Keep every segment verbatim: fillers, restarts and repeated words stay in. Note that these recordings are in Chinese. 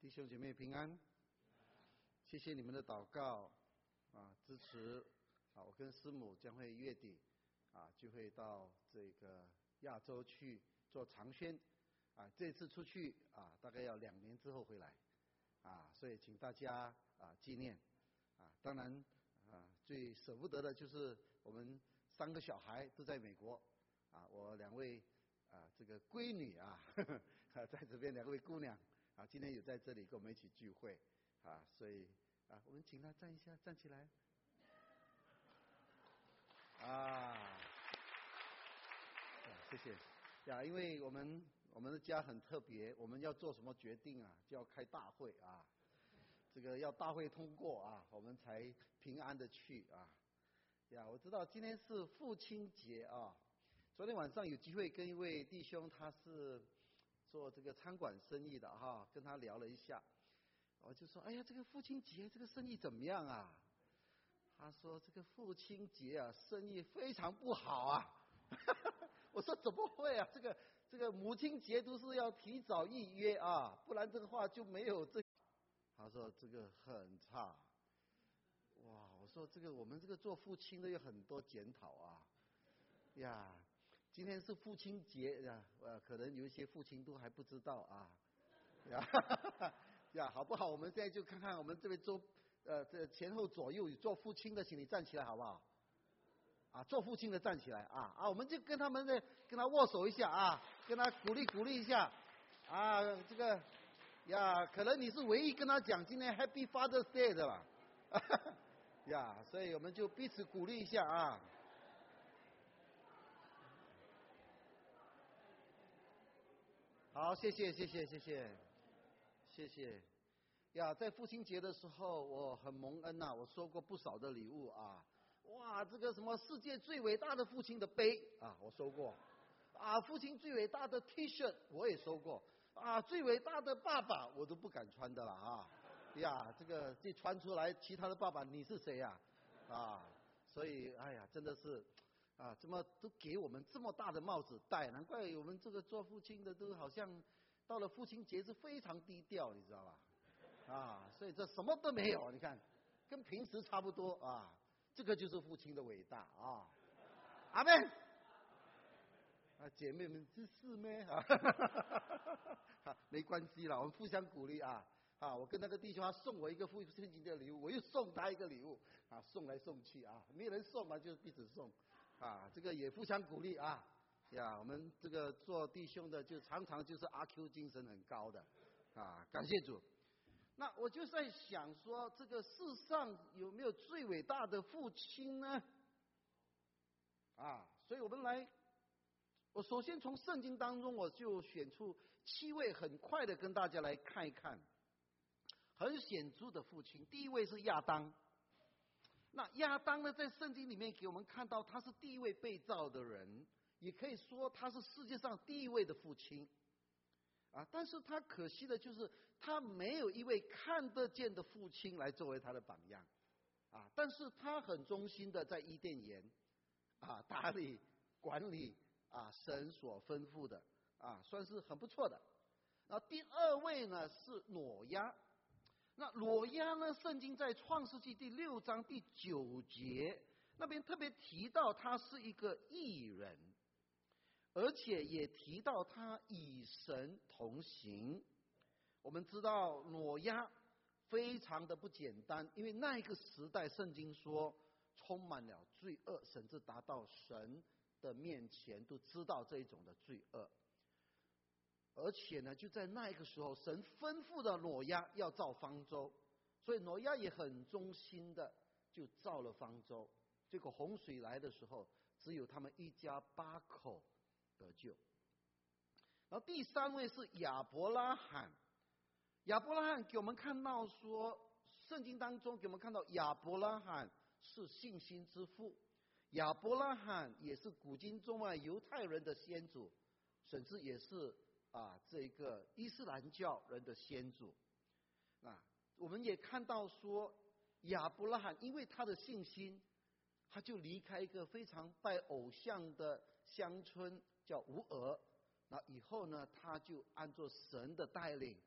弟兄姐妹平安，谢谢你们的祷告啊，支持啊！我跟师母将会月底啊就会到这个亚洲去做长宣啊，这次出去啊大概要两年之后回来啊，所以请大家啊纪念啊。当然啊，最舍不得的就是我们三个小孩都在美国啊，我两位啊这个闺女啊，呵呵在这边两位姑娘。啊，今天有在这里跟我们一起聚会，啊，所以啊，我们请他站一下，站起来。啊，谢谢。呀，因为我们我们的家很特别，我们要做什么决定啊，就要开大会啊，这个要大会通过啊，我们才平安的去啊。呀，我知道今天是父亲节啊，昨天晚上有机会跟一位弟兄，他是做这个餐馆生意的哈，跟他聊了一下，我就说，哎呀，这个父亲节这个生意怎么样啊？他说这个父亲节啊，生意非常不好啊。我说怎么会啊？这个这个母亲节都是要提早预约啊，不然这个话就没有这。他说这个很差。哇，我说这个我们这个做父亲的有很多检讨啊，呀。今天是父亲节呀，呃，可能有一些父亲都还不知道啊，呀，呀，好不好？我们现在就看看我们这边周，呃，这前后左右有做父亲的，请你站起来好不好？啊，做父亲的站起来啊啊，我们就跟他们的跟他握手一下啊，跟他鼓励鼓励一下啊，这个呀，可能你是唯一跟他讲今天 Happy Father's Day 的了，呀，所以我们就彼此鼓励一下啊。好，谢谢，谢谢，谢谢，谢谢。呀，在父亲节的时候，我很蒙恩呐、啊，我收过不少的礼物啊。哇，这个什么世界最伟大的父亲的杯啊，我收过。啊，父亲最伟大的 T 恤我也收过。啊，最伟大的爸爸我都不敢穿的了啊。呀，这个这穿出来，其他的爸爸你是谁呀、啊？啊，所以哎呀，真的是。啊，怎么都给我们这么大的帽子戴？难怪我们这个做父亲的都好像到了父亲节是非常低调，你知道吧？啊，所以这什么都没有，你看，跟平时差不多啊。这个就是父亲的伟大啊！阿们。啊，姐妹们，这是咩？啊，没关系啦，我们互相鼓励啊！啊，我跟那个弟兄他送我一个父亲节的礼物，我又送他一个礼物啊，送来送去啊，没人送嘛，就彼此送。啊，这个也互相鼓励啊，呀，我们这个做弟兄的就常常就是阿 Q 精神很高的，啊，感谢主。那我就在想说，这个世上有没有最伟大的父亲呢？啊，所以我们来，我首先从圣经当中我就选出七位，很快的跟大家来看一看，很显著的父亲。第一位是亚当。那亚当呢，在圣经里面给我们看到，他是第一位被造的人，也可以说他是世界上第一位的父亲啊。但是他可惜的就是，他没有一位看得见的父亲来作为他的榜样啊。但是他很忠心的在伊甸园啊打理管理啊神所吩咐的啊，算是很不错的。那第二位呢是挪亚。那挪亚呢？圣经在创世纪第六章第九节那边特别提到他是一个义人，而且也提到他与神同行。我们知道挪亚非常的不简单，因为那一个时代圣经说充满了罪恶，甚至达到神的面前都知道这一种的罪恶。而且呢，就在那个时候，神吩咐的挪亚要造方舟，所以挪亚也很忠心的就造了方舟。结果洪水来的时候，只有他们一家八口得救。然后第三位是亚伯拉罕。亚伯拉罕给我们看到说，圣经当中给我们看到亚伯拉罕是信心之父，亚伯拉罕也是古今中外犹太人的先祖，甚至也是啊，这个伊斯兰教人的先祖啊，我们也看到说，亚伯拉罕因为他的信心，他就离开一个非常拜偶像的乡村，叫乌俄。那以后呢，他就按照神的带领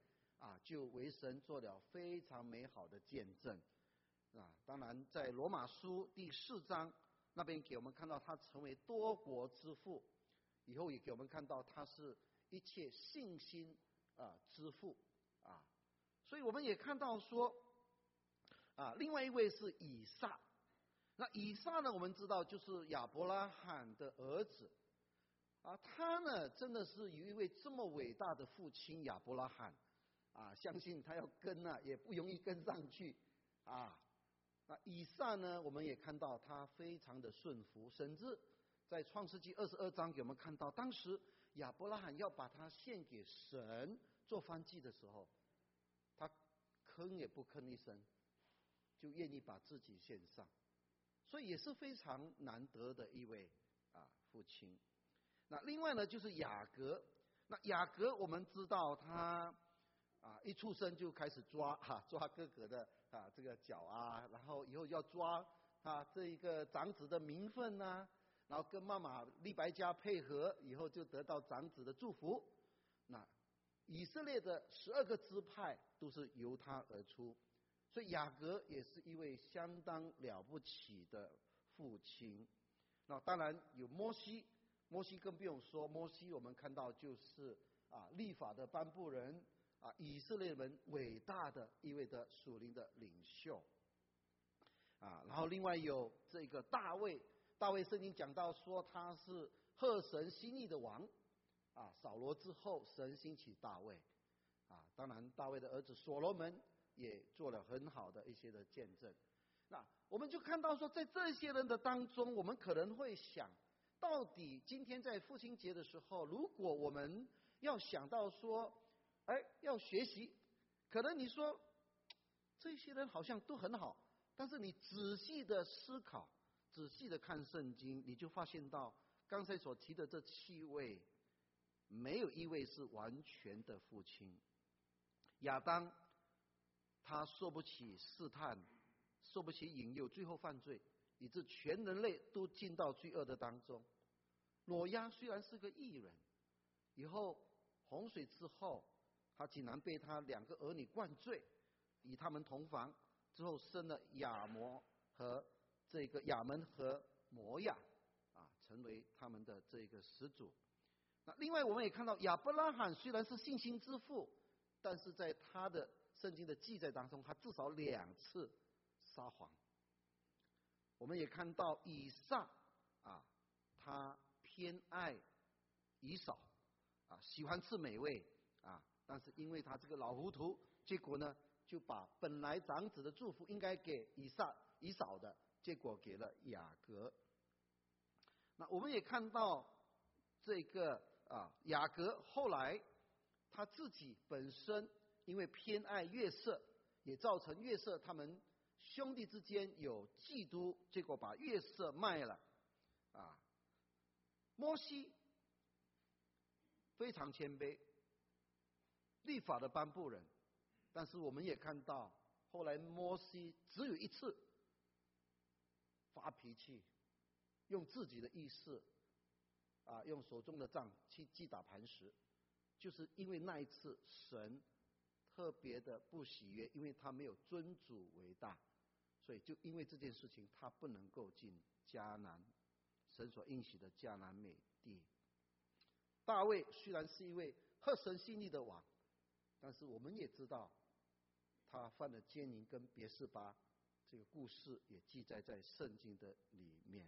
啊，就为神做了非常美好的见证啊。当然，在罗马书第四章那边给我们看到他成为多国之父，以后也给我们看到他是一切信心啊之父啊。所以我们也看到说啊，另外一位是以撒。那以撒呢，我们知道就是亚伯拉罕的儿子啊，他呢真的是有一位这么伟大的父亲亚伯拉罕啊，相信他要跟啊也不容易跟上去啊。那以撒呢，我们也看到他非常的顺服，甚至在创世纪二十二章给我们看到，当时亚伯拉罕要把他献给神做燔祭的时候，他吭也不吭一声，就愿意把自己献上。所以也是非常难得的一位啊父亲。那另外呢，就是雅各。那雅各我们知道他啊一出生就开始抓哈、啊、抓哥哥的啊这个脚啊，然后以后要抓啊这一个长子的名分呐、啊，然后跟妈妈利百加配合，以后就得到长子的祝福。那以色列的十二个支派都是由他而出。所以雅各也是一位相当了不起的父亲。那当然有摩西，摩西更不用说，摩西我们看到就是啊律法的颁布人啊，以色列人伟大的一位的属灵的领袖啊。然后另外有这个大卫，大卫圣经讲到说他是合神心意的王啊，扫罗之后神兴起大卫啊，当然大卫的儿子所罗门也做了很好的一些的见证。那我们就看到说，在这些人的当中，我们可能会想，到底今天在父亲节的时候，如果我们要想到说，哎，要学习，可能你说这些人好像都很好，但是你仔细的思考，仔细的看圣经，你就发现到刚才所提的这七位，没有一位是完全的父亲。亚当他受不起试探，受不起引诱，最后犯罪，以致全人类都进到罪恶的当中。挪亚虽然是个义人，以后洪水之后，他竟然被他两个儿女灌醉，与他们同房，之后生了亚摩和这个亚门和摩亚啊，成为他们的这个始祖。那另外我们也看到亚伯拉罕虽然是信心之父，但是在他的圣经的记载当中，他至少两次撒谎。我们也看到以撒啊，他偏爱以扫啊，喜欢吃美味啊，但是因为他这个老糊涂，结果呢就把本来长子的祝福应该给以撒以扫的，结果给了雅各。那我们也看到这个啊雅各后来他自己本身因为偏爱约瑟，也造成约瑟他们兄弟之间有嫉妒，结果把约瑟卖了啊。摩西非常谦卑，律法的颁布人，但是我们也看到后来摩西只有一次发脾气，用自己的意识啊，用手中的杖去击打磐石，就是因为那一次神特别的不喜悦，因为他没有尊主为大，所以就因为这件事情，他不能够进迦南，神所应许的迦南美地。大卫虽然是一位合神心意的王，但是我们也知道他犯了奸淫跟别是巴，这个故事也记载在圣经的里面。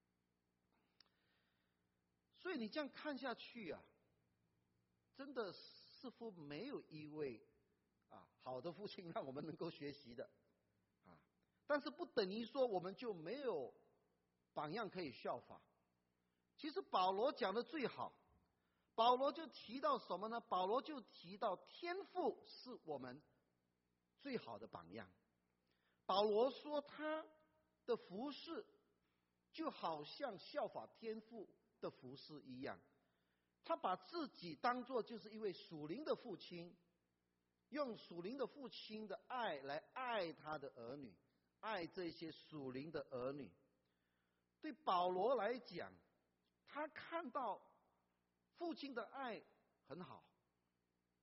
所以你这样看下去啊，真的似乎没有一位啊好的父亲让我们能够学习的啊，但是不等于说我们就没有榜样可以效法。其实保罗讲的最好，保罗就提到什么呢？保罗就提到天父是我们最好的榜样。保罗说他的服事就好像效法天父的服事一样，他把自己当作就是一位属灵的父亲，用属灵的父亲的爱来爱他的儿女，爱这些属灵的儿女。对保罗来讲，他看到父亲的爱很好，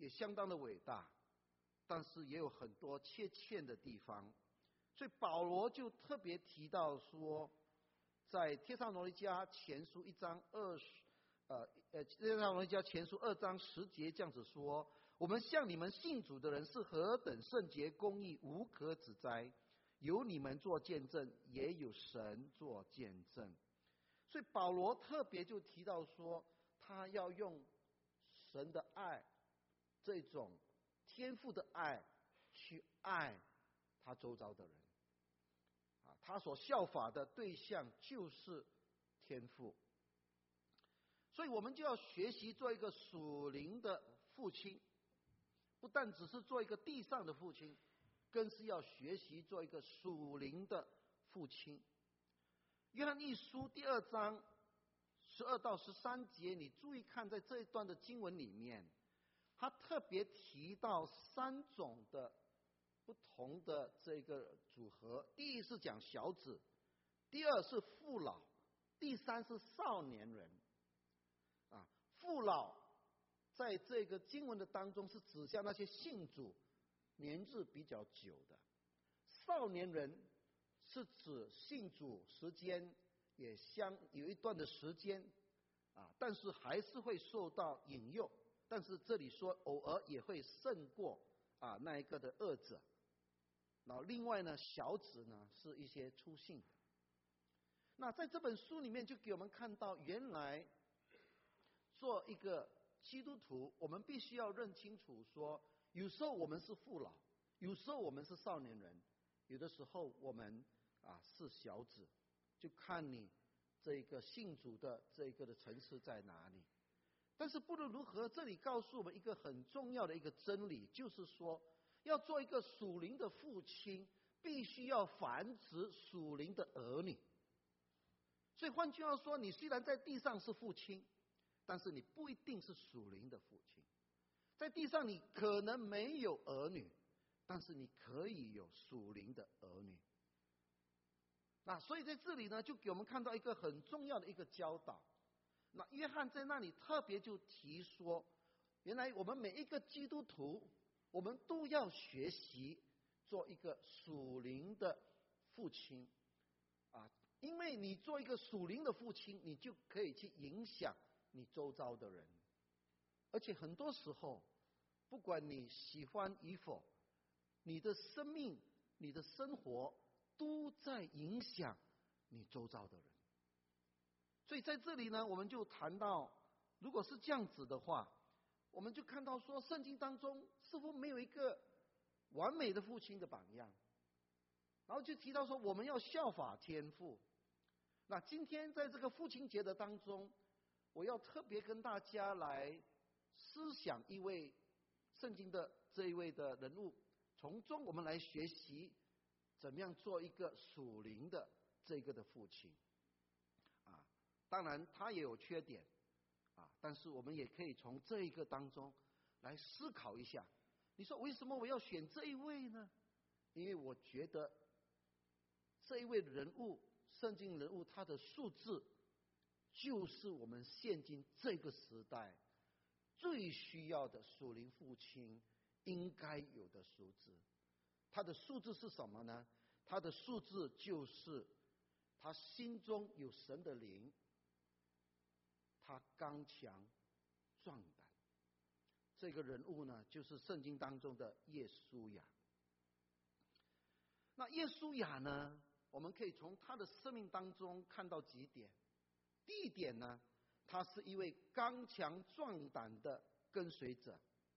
也相当的伟大，但是也有很多缺欠的地方。所以保罗就特别提到说，在帖撒罗尼迦前书一章二十，呃呃，帖撒罗尼迦前书二章十节这样子说：我们向你们信主的人是何等圣洁公义，无可指摘，有你们做见证，也有神做见证。所以保罗特别就提到说，他要用神的爱，这种天父的爱去爱他周遭的人。啊，他所效法的对象就是天父。所以我们就要学习做一个属灵的父亲，不但只是做一个地上的父亲，更是要学习做一个属灵的父亲。约翰一书第二章十二到十三节，你注意看，在这一段的经文里面，他特别提到三种的不同的这个组合。第一是讲小子，第二是父老，第三是少年人。啊，父老在这个经文的当中是指向那些信主年日比较久的，少年人是指信主时间也相有一段的时间啊，但是还是会受到引诱，但是这里说偶尔也会胜过啊那一个的恶者。然后另外呢，小子呢是一些初信的。那在这本书里面就给我们看到，原来做一个基督徒，我们必须要认清楚说，有时候我们是父老，有时候我们是少年人，有的时候我们啊是小子，就看你这个信主的这个的层次在哪里。但是不论如何，这里告诉我们一个很重要的一个真理，就是说要做一个属灵的父亲，必须要繁殖属灵的儿女。所以换句话说，你虽然在地上是父亲，但是你不一定是属灵的父亲。在地上你可能没有儿女，但是你可以有属灵的儿女。那所以在这里呢，就给我们看到一个很重要的一个教导。那约翰在那里特别就提说，原来我们每一个基督徒，我们都要学习做一个属灵的父亲啊，因为你做一个属灵的父亲，你就可以去影响你周遭的人。而且很多时候，不管你喜欢与否，你的生命、你的生活都在影响你周遭的人。所以在这里呢，我们就谈到，如果是这样子的话，我们就看到说，圣经当中似乎没有一个完美的父亲的榜样，然后就提到说我们要效法天父。那今天在这个父亲节的当中，我要特别跟大家来思想一位圣经的这一位的人物，从中我们来学习怎么样做一个属灵的这个的父亲啊。当然他也有缺点啊，但是我们也可以从这一个当中来思考一下，你说为什么我要选这一位呢？因为我觉得这一位人物，圣经人物，他的素质就是我们现今这个时代最需要的属灵父亲应该有的素质。他的素质是什么呢？他的素质就是他心中有神的灵，他刚强壮胆。这个人物呢，就是圣经当中的耶稣亚。那耶稣亚呢，我们可以从他的生命当中看到几点。第一点呢，他是一位刚强壮胆的跟随者。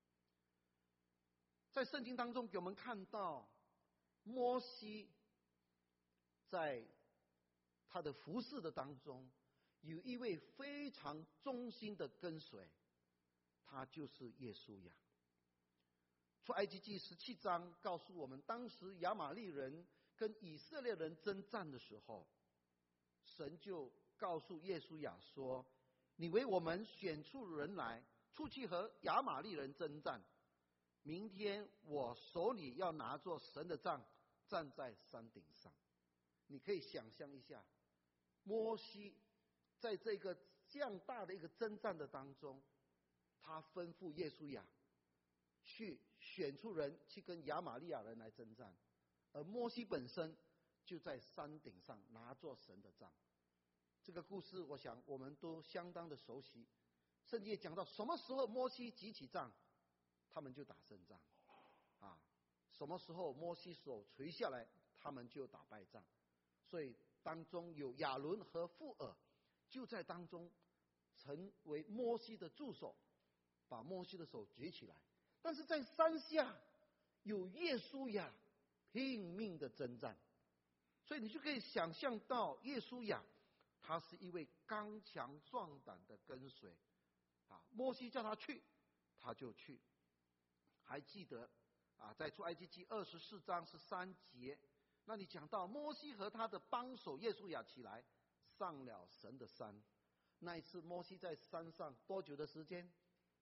在圣经当中给我们看到，摩西在他的服事的当中，有一位非常忠心的跟随，他就是耶稣亚。出埃及记十七章告诉我们，当时亚玛力人跟以色列人征战的时候，神就告诉耶稣亚说，你为我们选出人来，出去和亚玛力人征战，明天我手里要拿着神的杖，站在山顶上。你可以想象一下，摩西在这个这样大的一个征战的当中，他吩咐耶稣亚， 去选出人去跟亚玛利亚人来征战，而摩西本身就在山顶上拿着神的杖。这个故事我想我们都相当的熟悉，圣经也讲到什么时候摩西举起杖，他们就打胜仗啊；什么时候摩西手垂下来，他们就打败仗。所以当中有亚伦和富尔就在当中成为摩西的助手，把摩西的手举起来。但是在山下有约书亚拼命的征战，所以你就可以想象到约书亚他是一位刚强壮胆的跟随啊，摩西叫他去他就去。还记得啊，在出埃及记二十四章十三节，那里讲到摩西和他的帮手约书亚起来上了神的山。那一次摩西在山上多久的时间？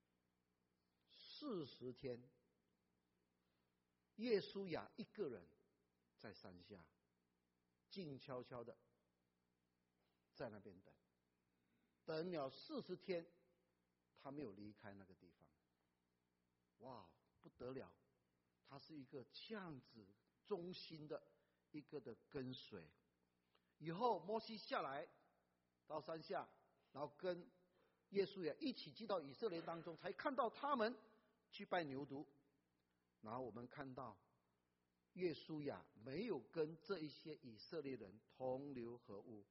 四十天。约书亚一个人在山下静悄悄的在那边等，等了四十天，他没有离开那个地方。哇，不得了！他是一个这样子忠心的一个的跟随。以后摩西下来到山下，然后跟约书亚一起进到以色列当中，才看到他们去拜牛犊。然后我们看到约书亚没有跟这一些以色列人同流合污，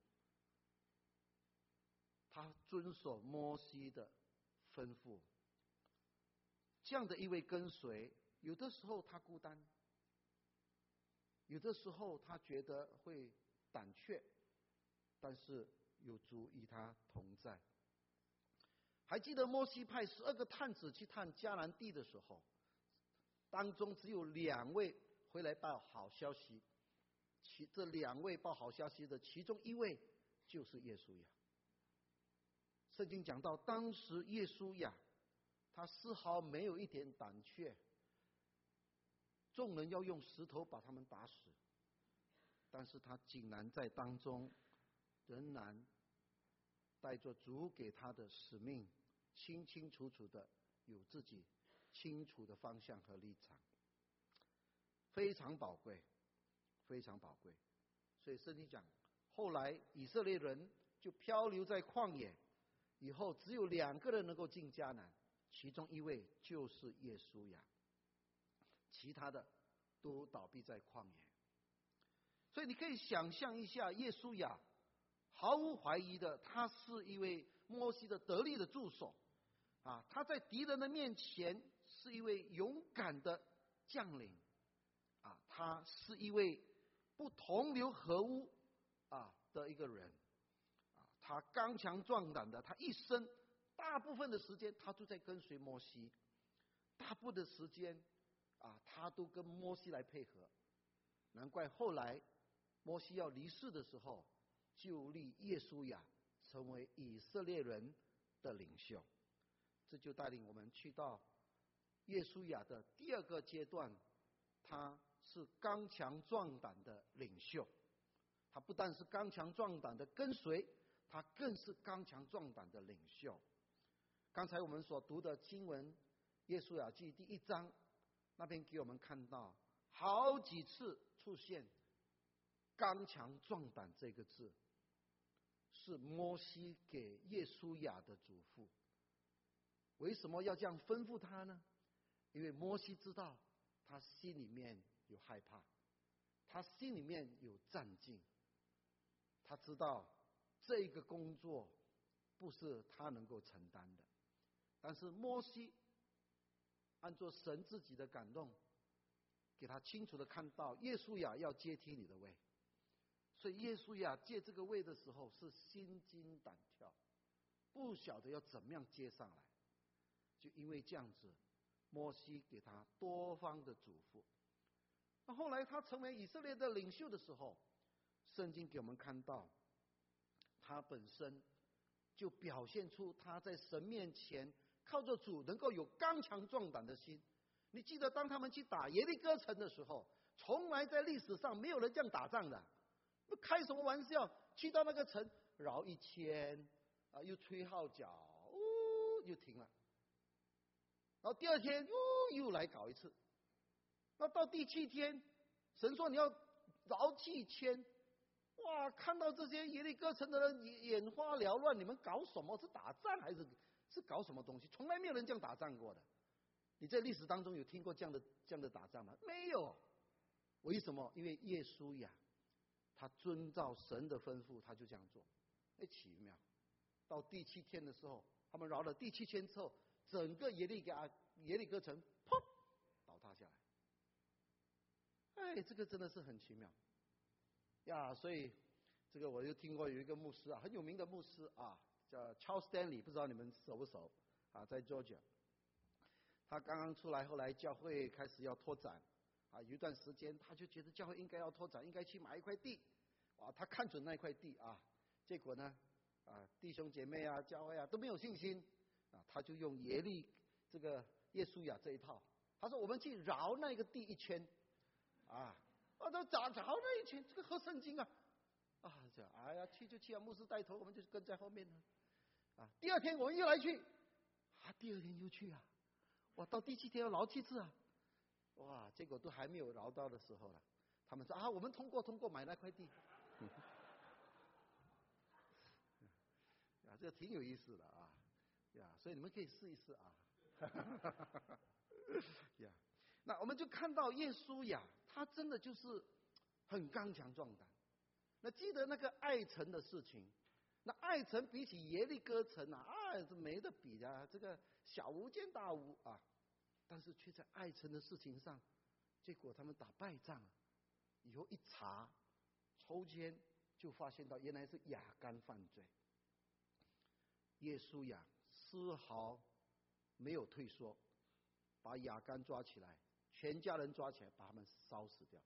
他遵守摩西的吩咐。这样的一位跟随，有的时候他孤单，有的时候他觉得会胆怯，但是有主与他同在。还记得摩西派十二个探子去探迦南地的时候，当中只有两位回来报好消息，其这两位报好消息的其中一位就是约书亚。圣经讲到，当时约书亚他丝毫没有一点胆怯，众人要用石头把他们打死，但是他竟然在当中仍然带着主给他的使命，清清楚楚的有自己清楚的方向和立场，非常宝贵，非常宝贵。所以圣经讲，后来以色列人就漂流在旷野，以后只有两个人能够进迦南，其中一位就是约书亚，其他的都倒闭在旷野。所以你可以想象一下，约书亚毫无怀疑的，他是一位摩西的得力的助手啊！他在敌人的面前是一位勇敢的将领啊！他是一位不同流合污啊的一个人啊！他刚强壮胆的，他一生大部分的时间他都在跟随摩西，大部分的时间啊，他都跟摩西来配合。难怪后来摩西要离世的时候，就立约书亚成为以色列人的领袖。这就带领我们去到约书亚的第二个阶段，他是刚强壮胆的领袖。他不但是刚强壮胆的跟随，他更是刚强壮胆的领袖。刚才我们所读的经文约书亚记第一章那边给我们看到好几次出现刚强壮胆这个字，是摩西给约书亚的嘱咐。为什么要这样吩咐他呢？因为摩西知道他心里面有害怕，他心里面有战兢，他知道这个工作不是他能够承担的。但是摩西按照神自己的感动，给他清楚的看到约书亚要接替你的位，所以约书亚接这个位的时候是心惊胆跳，不晓得要怎么样接上来。就因为这样子，摩西给他多方的嘱咐。那后来他成为以色列的领袖的时候，圣经给我们看到他本身就表现出他在神面前靠着主能够有刚强壮胆的心。你记得当他们去打耶利哥城的时候，从来在历史上没有人这样打仗的，开什么玩笑？去到那个城绕一圈啊，又吹号角，呜，又停了。 然后第二天又又来搞一次。那到第七天，神说你要劳气千。哇，看到这些耶利哥城的人眼花缭乱，你们搞什么？是打仗还是是搞什么东西？从来没有人这样打仗过的。你在历史当中有听过这样的这样的打仗吗？没有。为什么？因为耶稣呀，他遵照神的吩咐，他就这样做。哎，奇妙！到第七天的时候，他们绕了第七圈之后，整个耶利哥耶利哥城砰倒塌下来。哎，这个真的是很奇妙呀！所以这个我就听过有一个牧师啊，很有名的牧师啊，叫 Charles Stanley， 不知道你们熟不熟啊？在 Georgia， 他刚刚出来，后来教会开始要拓展啊，有一段时间他就觉得教会应该要拓展，应该去买一块地，哇，他看准那块地啊，结果呢啊，弟兄姐妹啊，教会啊都没有信心啊，他就用耶利这个耶稣亚这一套，他说我们去绕那个地一圈啊。啊，都咋着那一圈？这个合圣经啊！啊，这哎呀，去就去啊，牧师带头，我们就跟在后面呢。啊，第二天我们又来去，啊，第二天又去啊，哇，到第七天要绕七次啊，哇，结果都还没有绕到的时候了，他们说啊，我们通过通过买那块地，啊，这个挺有意思的啊，呀，所以你们可以试一试啊，呀。那我们就看到耶稣呀，他真的就是很刚强壮胆。那记得那个爱城的事情，那爱城比起耶利哥城啊，啊，这没得比的、啊，这个小巫见大巫啊。但是却在爱城的事情上，结果他们打败仗，以后一查抽签，就发现到原来是亚干犯罪。耶稣呀，丝毫没有退缩，把亚干抓起来。全家人抓起来，把他们烧死掉。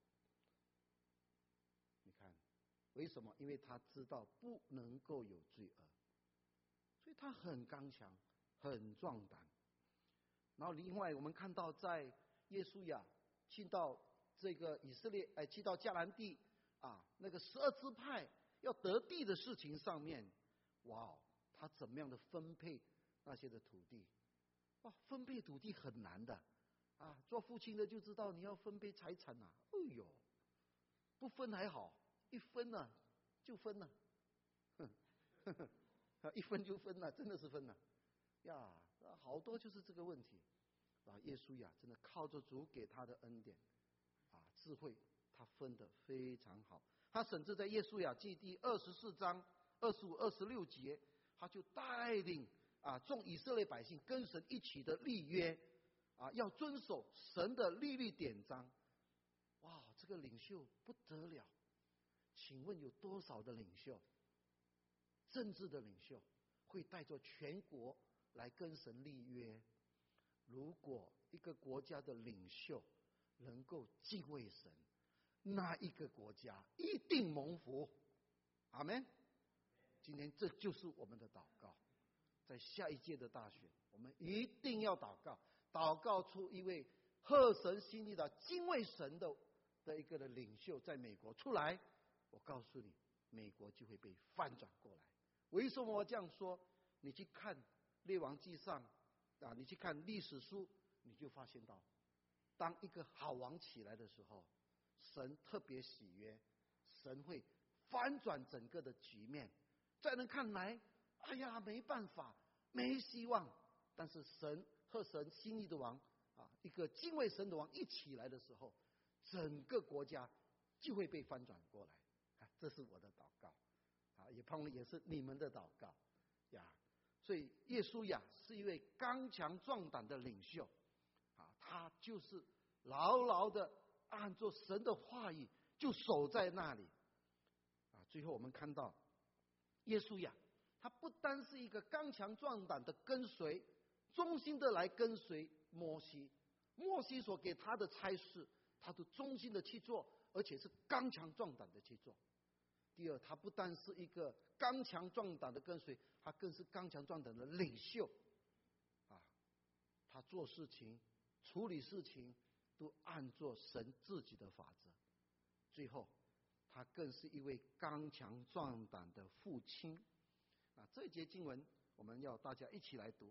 你看，为什么？因为他知道不能够有罪恶，所以他很刚强，很壮胆。然后另外，我们看到在耶稣呀去到这个以色列，哎，去到迦南地啊，那个十二支派要得地的事情上面，哇，他怎么样的分配那些的土地？哇，分配土地很难的。啊，做父亲的就知道你要分配财产啊！哎呦，不分还好，一分呢、啊、就分了、啊，呵呵一分就分了、啊，真的是分了、啊、呀！好多就是这个问题啊。耶稣呀，真的靠着主给他的恩典啊，智慧，他分得非常好。他甚至在耶稣呀记第二十四章二十五、二十六节，他就带领啊众以色列百姓跟神一起的立约。啊，要遵守神的律例典章。哇，这个领袖不得了！请问有多少的领袖，政治的领袖会带着全国来跟神立约？如果一个国家的领袖能够敬畏神，那一个国家一定蒙福。阿们。今天这就是我们的祷告。在下一届的大选，我们一定要祷告，祷告出一位合神心意的、敬畏神的的一个的领袖，在美国出来。我告诉你，美国就会被翻转过来。为什么我这样说？你去看列王纪上啊，你去看历史书，你就发现到，当一个好王起来的时候，神特别喜悦，神会翻转整个的局面。在人看来，哎呀，没办法，没希望。但是神和神心意的王啊，一个敬畏神的王一起来的时候，整个国家就会被翻转过来。啊，这是我的祷告啊，也盼望也是你们的祷告呀。所以耶稣呀是一位刚强壮胆的领袖啊，他就是牢牢的按照神的话语就守在那里啊。最后我们看到耶稣呀，他不单是一个刚强壮胆的跟随，忠心的来跟随摩西，摩西所给他的差事，他都忠心的去做，而且是刚强壮胆的去做。第二，他不但是一个刚强壮胆的跟随，他更是刚强壮胆的领袖啊！他做事情、处理事情都按照神自己的法则。最后，他更是一位刚强壮胆的父亲。啊，这一节经文我们要大家一起来读，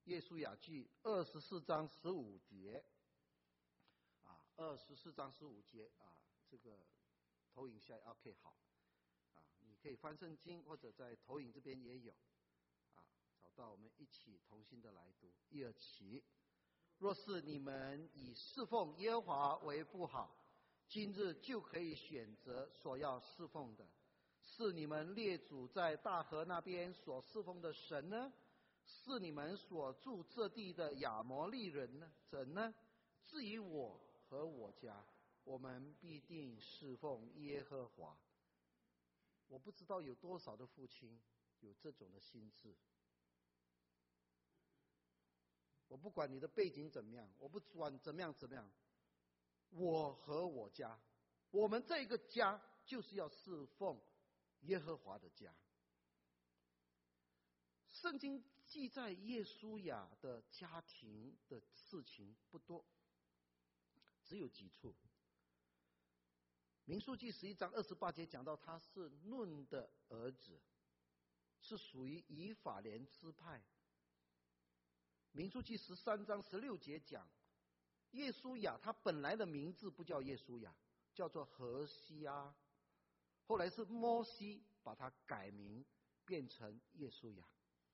约书亚记二十四章十五节，啊，二十四章十五节啊，这个投影下 OK 好，啊，你可以翻圣经或者在投影这边也有，啊，找到我们一起同心的来读。一二起，若是你们以侍奉耶和华为不好，今日就可以选择所要侍奉的，是你们列祖在大河那边所侍奉的神呢？是你们所住这地的亚摩利人呢？怎呢？至于我和我家，我们必定侍奉耶和华。我不知道有多少的父亲有这种的心智。我不管你的背景怎么样，我不管怎么样怎么样，我和我家，我们这个家就是要侍奉耶和华的家。圣经记载约书亚的家庭的事情不多，只有几处。民数记十一章二十八节讲到他是嫩的儿子，是属于以法莲支派。民数记十三章十六节讲，约书亚他本来的名字不叫约书亚，叫做何西阿，后来是摩西把他改名变成约书亚。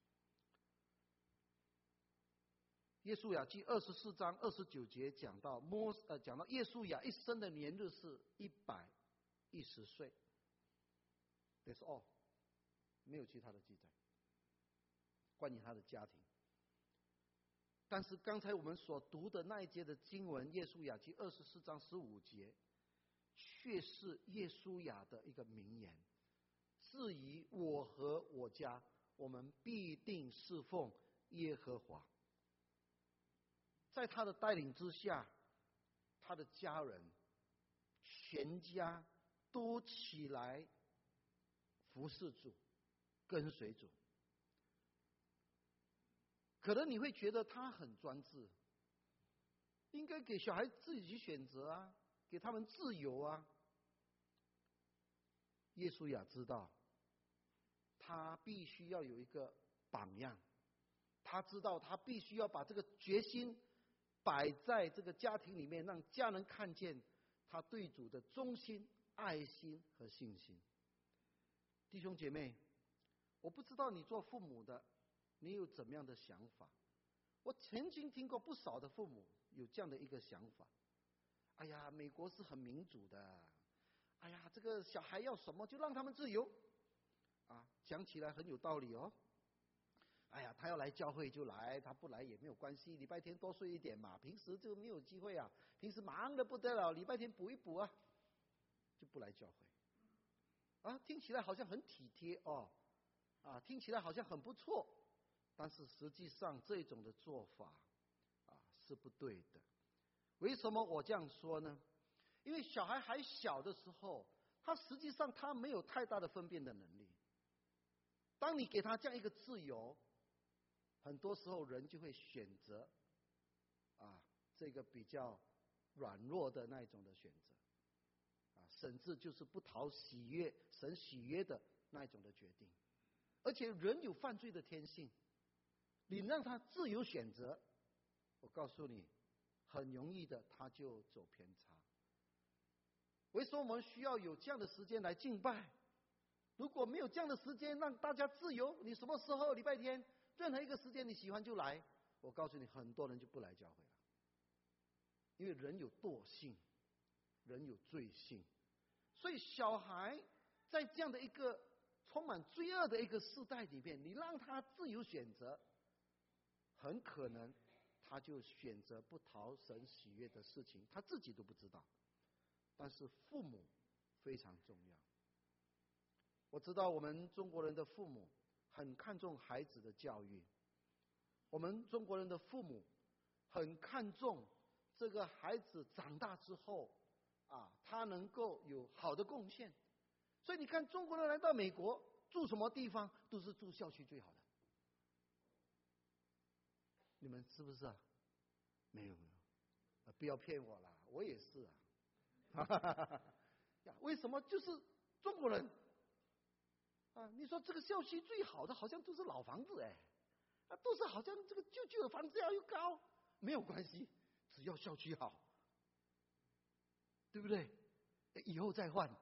约书亚记二十四章二十九节讲到摩呃讲到约书亚一生的年日是一百一十岁。That's all， 没有其他的记载关于他的家庭。但是刚才我们所读的那一节的经文，约书亚记二十四章十五节，却是约书亚的一个名言：至于我和我家，我们必定侍奉耶和华。在他的带领之下，他的家人全家都起来服侍主，跟随主。可能你会觉得他很专制，应该给小孩自己去选择啊，给他们自由啊。约书亚知道，他必须要有一个榜样，他知道他必须要把这个决心摆在这个家庭里面，让家人看见他对主的忠心、爱心和信心。弟兄姐妹，我不知道你做父母的你有怎么样的想法？我曾经听过不少的父母有这样的一个想法：哎呀，美国是很民主的，哎呀，这个小孩要什么就让他们自由啊，讲起来很有道理哦。哎呀，他要来教会就来，他不来也没有关系，礼拜天多睡一点嘛，平时就没有机会啊，平时忙得不得了，礼拜天补一补啊，就不来教会啊，听起来好像很体贴哦。啊，听起来好像很不错，但是实际上这种的做法啊是不对的。为什么我这样说呢？因为小孩还小的时候，他实际上他没有太大的分辨的能力。当你给他这样一个自由，很多时候人就会选择啊这个比较软弱的那一种的选择，啊，甚至就是不讨喜悦神喜悦的那一种的决定。而且人有犯罪的天性，你让他自由选择，我告诉你，很容易的他就走偏差。为什么我们需要有这样的时间来敬拜？如果没有这样的时间让大家自由，你什么时候礼拜天任何一个时间你喜欢就来，我告诉你，很多人就不来教会了。因为人有惰性，人有罪性，所以小孩在这样的一个充满罪恶的一个世代里面，你让他自由选择，很可能他就选择不讨神喜悦的事情，他自己都不知道。但是父母非常重要。我知道我们中国人的父母很看重孩子的教育，我们中国人的父母很看重这个孩子长大之后啊，他能够有好的贡献。所以你看，中国人来到美国住什么地方都是住校区最好的。你们是不是啊？没有没有，不要骗我啦，我也是啊。为什么？就是中国人啊，你说这个校区最好的好像都是老房子哎， 啊，都是好像这个旧旧的房子要又高，没有关系，只要校区好，对不对？以后再换，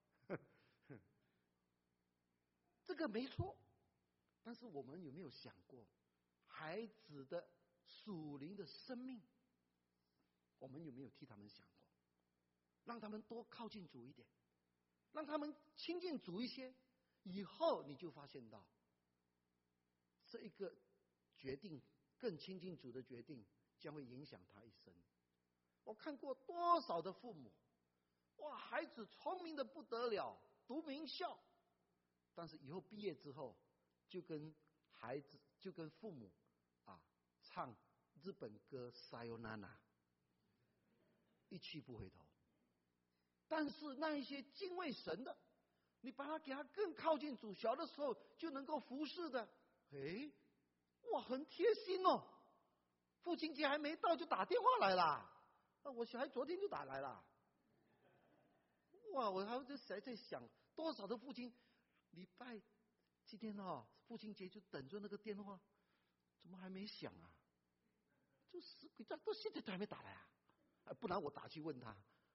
这个没错。但是我们有没有想过，孩子的属灵的生命，我们有没有替他们想过？让他们多靠近主一点，让他们亲近主一些，以后你就发现到，这一个决定更亲近主的决定，将会影响他一生。我看过多少的父母，哇，孩子聪明的不得了，读名校，但是以后毕业之后，就跟孩子就跟父母啊唱日本歌《Sayonara》，一去不回头。但是那一些敬畏神的，你把他给他更靠近主，小的时候就能够服侍的，哎，哇，很贴心哦。父亲节还没到就打电话来啦，啊，我小孩昨天就打来了。哇，我还在还在想，多少的父亲，礼拜今天哦，父亲节就等着那个电话，怎么还没响啊？这死鬼，这到现在都还没打来啊！啊，不然我打去问他。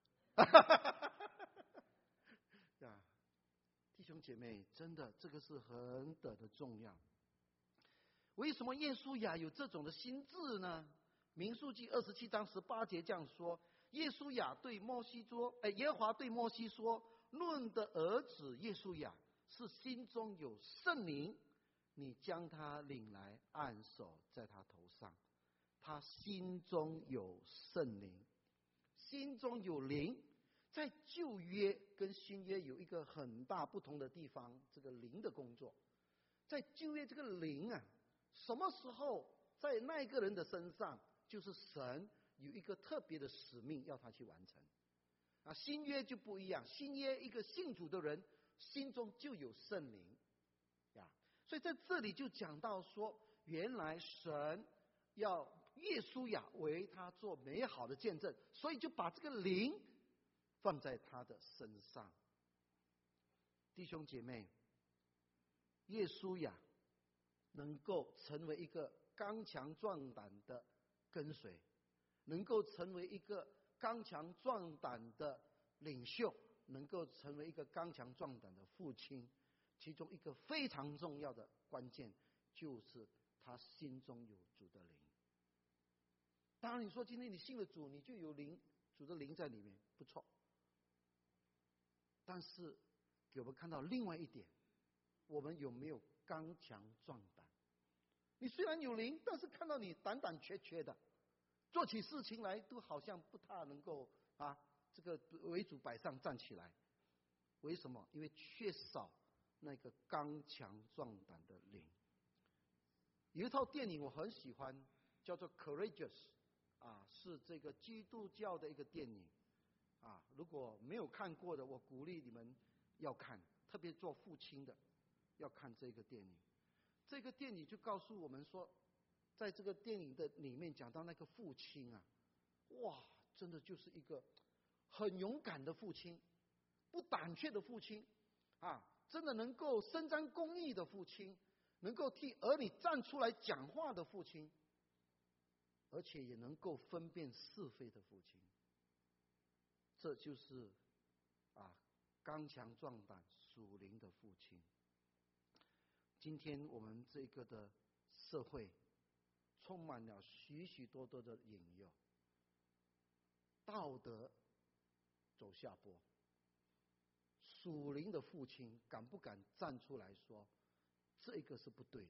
啊，弟兄姐妹，真的这个是何等的重要。为什么耶稣亚有这种的心智呢？民数记二十七章十八节这样说：耶稣亚对摩西说，哎，耶和华对摩西说，论的儿子耶稣亚是心中有圣灵，你将他领来，按手在他头上。他心中有圣灵，心中有灵。在旧约跟新约有一个很大不同的地方，这个灵的工作。在旧约这个灵啊，什么时候在那一个人的身上，就是神有一个特别的使命要他去完成。啊，新约就不一样，新约一个信主的人心中就有圣灵呀，所以在这里就讲到说，原来神要耶稣亚为他做美好的见证，所以就把这个灵放在他的身上。弟兄姐妹，耶稣亚能够成为一个刚强壮胆的跟随，能够成为一个刚强壮胆的领袖，能够成为一个刚强壮胆的父亲，其中一个非常重要的关键就是他心中有主的灵。当然你说今天你信了主，你就有灵，主的灵在里面，不错。但是给我们看到另外一点，我们有没有刚强壮胆？你虽然有灵，但是看到你胆胆怯怯的，做起事情来都好像不太能够啊，这个为主摆上站起来。为什么？因为缺少那个刚强壮胆的灵。有一套电影我很喜欢，叫做《Courageous》，啊，是这个基督教的一个电影。啊，如果没有看过的，我鼓励你们要看，特别做父亲的要看这个电影。这个电影就告诉我们说，在这个电影的里面讲到那个父亲啊，哇，真的就是一个很勇敢的父亲，不胆怯的父亲啊，真的能够伸张公义的父亲，能够替儿女站出来讲话的父亲，而且也能够分辨是非的父亲。这就是啊，刚强壮胆属灵的父亲。今天我们这个的社会充满了许许多多的引诱，道德走下坡，属灵的父亲敢不敢站出来说这个是不对的？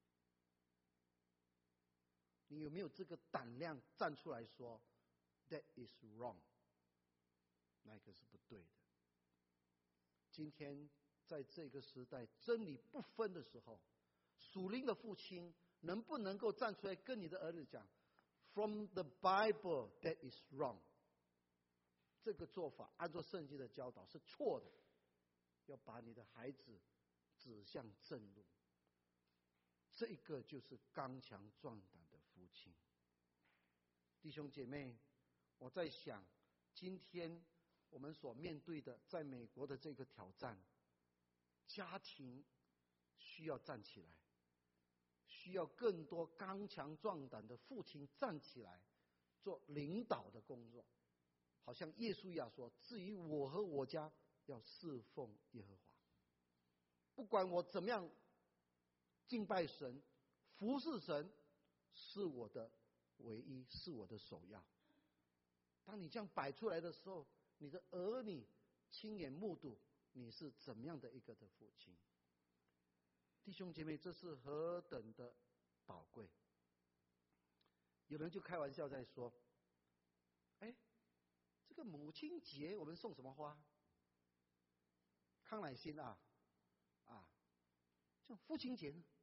你有没有这个胆量站出来说 That is wrong？那个是不对的。今天在这个时代真理不分的时候，属灵的父亲能不能够站出来跟你的儿子讲 From the Bible that is wrong？ 这个做法按照圣经的教导是错的，要把你的孩子指向正路。这一个就是刚强壮胆的父亲。弟兄姐妹，我在想今天我们所面对的在美国的这个挑战，家庭需要站起来， 需要更多刚强壮胆的父亲站起来做领导的工作。好像耶稣亚说：“至于我和我家，要侍奉耶和华。不管我怎么样敬拜神、服侍神，是我的唯一，是我的首要。”当你这样摆出来的时候，你的儿女亲眼目睹你是怎么样的一个的父亲。弟兄姐妹，这是何等的宝贵！有人就开玩笑在说：“哎，这个母亲节我们送什么花？康乃馨啊，啊，像父亲节呢？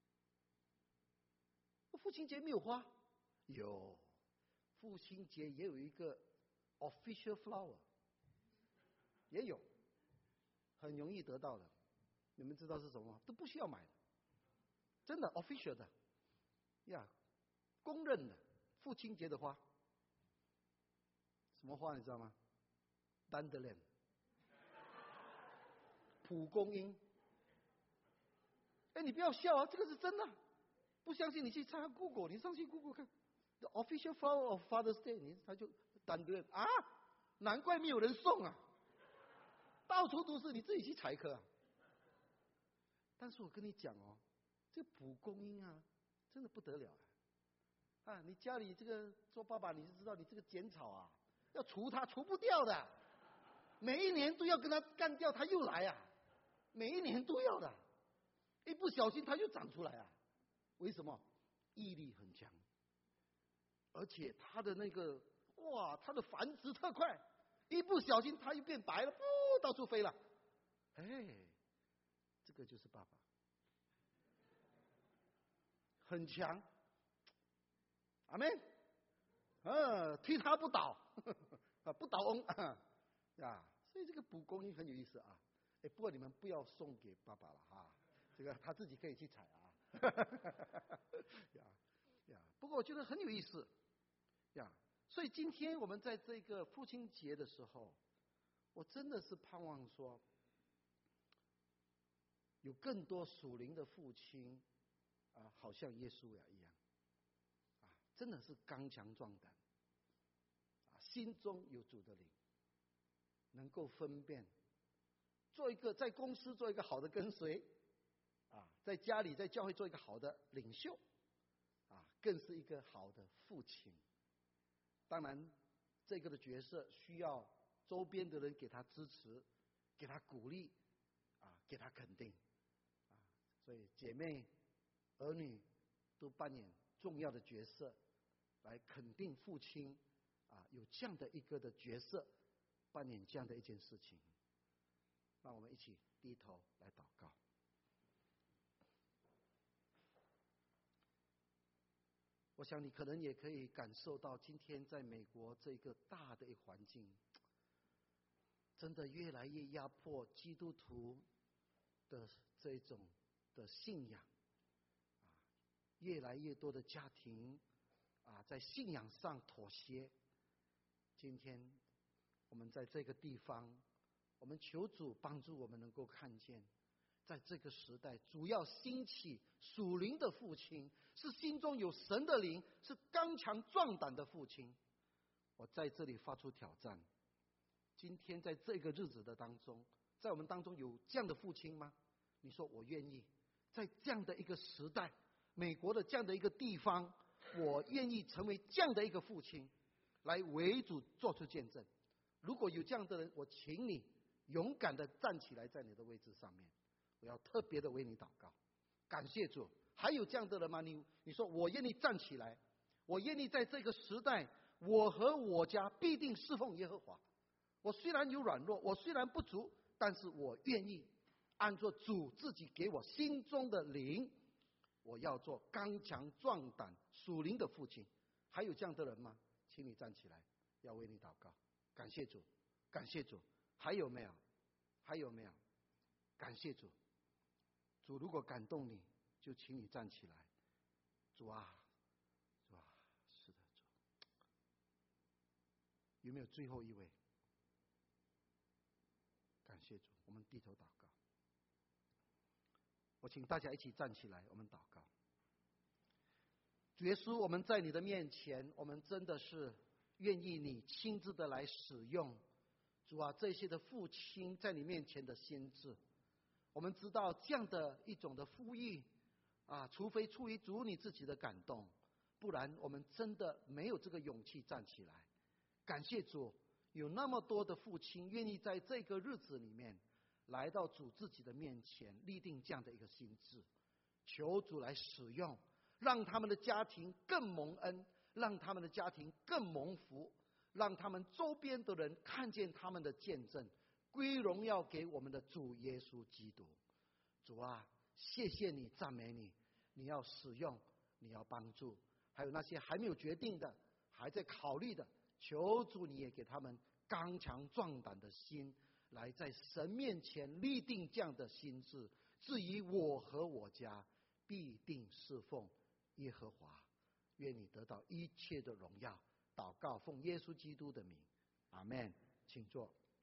父亲节没有花？有，父亲节也有一个 official flower， 也有，很容易得到的。你们知道是什么吗？都不需要买的，真的 official 的呀，公认的父亲节的花。什么花你知道吗？丹德莲、蒲公英。哎，你不要笑啊，这个是真的。不相信你去查 Google， 你上去 Google 看 ，the official flower of Father's Day， 你他就丹德莲啊，难怪没有人送啊，到处都是，你自己去采一颗啊。但是我跟你讲哦，这个蒲公英啊，真的不得了啊！啊，你家里这个做爸爸，你就知道，你这个剪草啊，要除它除不掉的，每一年都要跟它干掉，它又来啊，每一年都要的，一不小心它就长出来啊。为什么？毅力很强，而且它的那个哇，它的繁殖特快，一不小心它就变白了，噗，到处飞了，哎。这个就是爸爸，很强，阿妹，呃，踢他不倒，啊，不倒翁啊，所以这个蒲公英很有意思啊。哎，不过你们不要送给爸爸了哈，这个他自己可以去采啊。呀呀，不过我觉得很有意思呀。所以今天我们在这个父亲节的时候，我真的是盼望说，有更多属灵的父亲啊，好像耶稣呀一样啊，真的是刚强壮胆啊，心中有主的灵，能够分辨，做一个在公司做一个好的跟随啊，在家里在教会做一个好的领袖啊，更是一个好的父亲。当然，这个的角色需要周边的人给他支持，给他鼓励啊，给他肯定。所以姐妹、儿女都扮演重要的角色，来肯定父亲啊，有这样的一个的角色，扮演这样的一件事情。让我们一起低头来祷告。我想你可能也可以感受到，今天在美国这个大的一环境，真的越来越压迫基督徒的这种的信仰啊，越来越多的家庭啊，在信仰上妥协。今天我们在这个地方，我们求主帮助我们能够看见，在这个时代，主要兴起属灵的父亲，是心中有神的灵，是刚强壮胆的父亲。我在这里发出挑战，今天在这个日子的当中，在我们当中有这样的父亲吗？你说我愿意，在这样的一个时代，美国的这样的一个地方，我愿意成为这样的一个父亲，来为主做出见证。如果有这样的人，我请你勇敢的站起来，在你的位置上面，我要特别的为你祷告。感谢主。还有这样的人吗？你你说我愿意站起来，我愿意在这个时代，我和我家必定侍奉耶和华。我虽然有软弱，我虽然不足，但是我愿意按照主自己给我心中的灵，我要做刚强壮胆属灵的父亲。还有这样的人吗？请你站起来，要为你祷告。感谢主，感谢主。还有没有？还有没有？感谢主。主如果感动你，就请你站起来。主啊，主啊，是的，主。有没有最后一位？感谢主，我们低头祷告。我请大家一起站起来，我们祷告。 主耶稣，我们在你的面前，我们真的是愿意你亲自的来使用。主啊，这些的父亲在你面前的心志，我们知道这样的一种的呼吁啊，除非出于主你自己的感动，不然我们真的没有这个勇气站起来。感谢主，有那么多的父亲愿意在这个日子里面来到主自己的面前，立定这样的一个心志，求主来使用，让他们的家庭更蒙恩，让他们的家庭更蒙福，让他们周边的人看见他们的见证，归荣耀给我们的主耶稣基督。主啊，谢谢你，赞美你，你要使用，你要帮助，还有那些还没有决定的，还在考虑的，求主你也给他们刚强壮胆的心，来在神面前立定这样的心志。至于我和我家，必定侍奉耶和华。愿你得到一切的荣耀。祷告奉耶稣基督的名，阿们。请坐。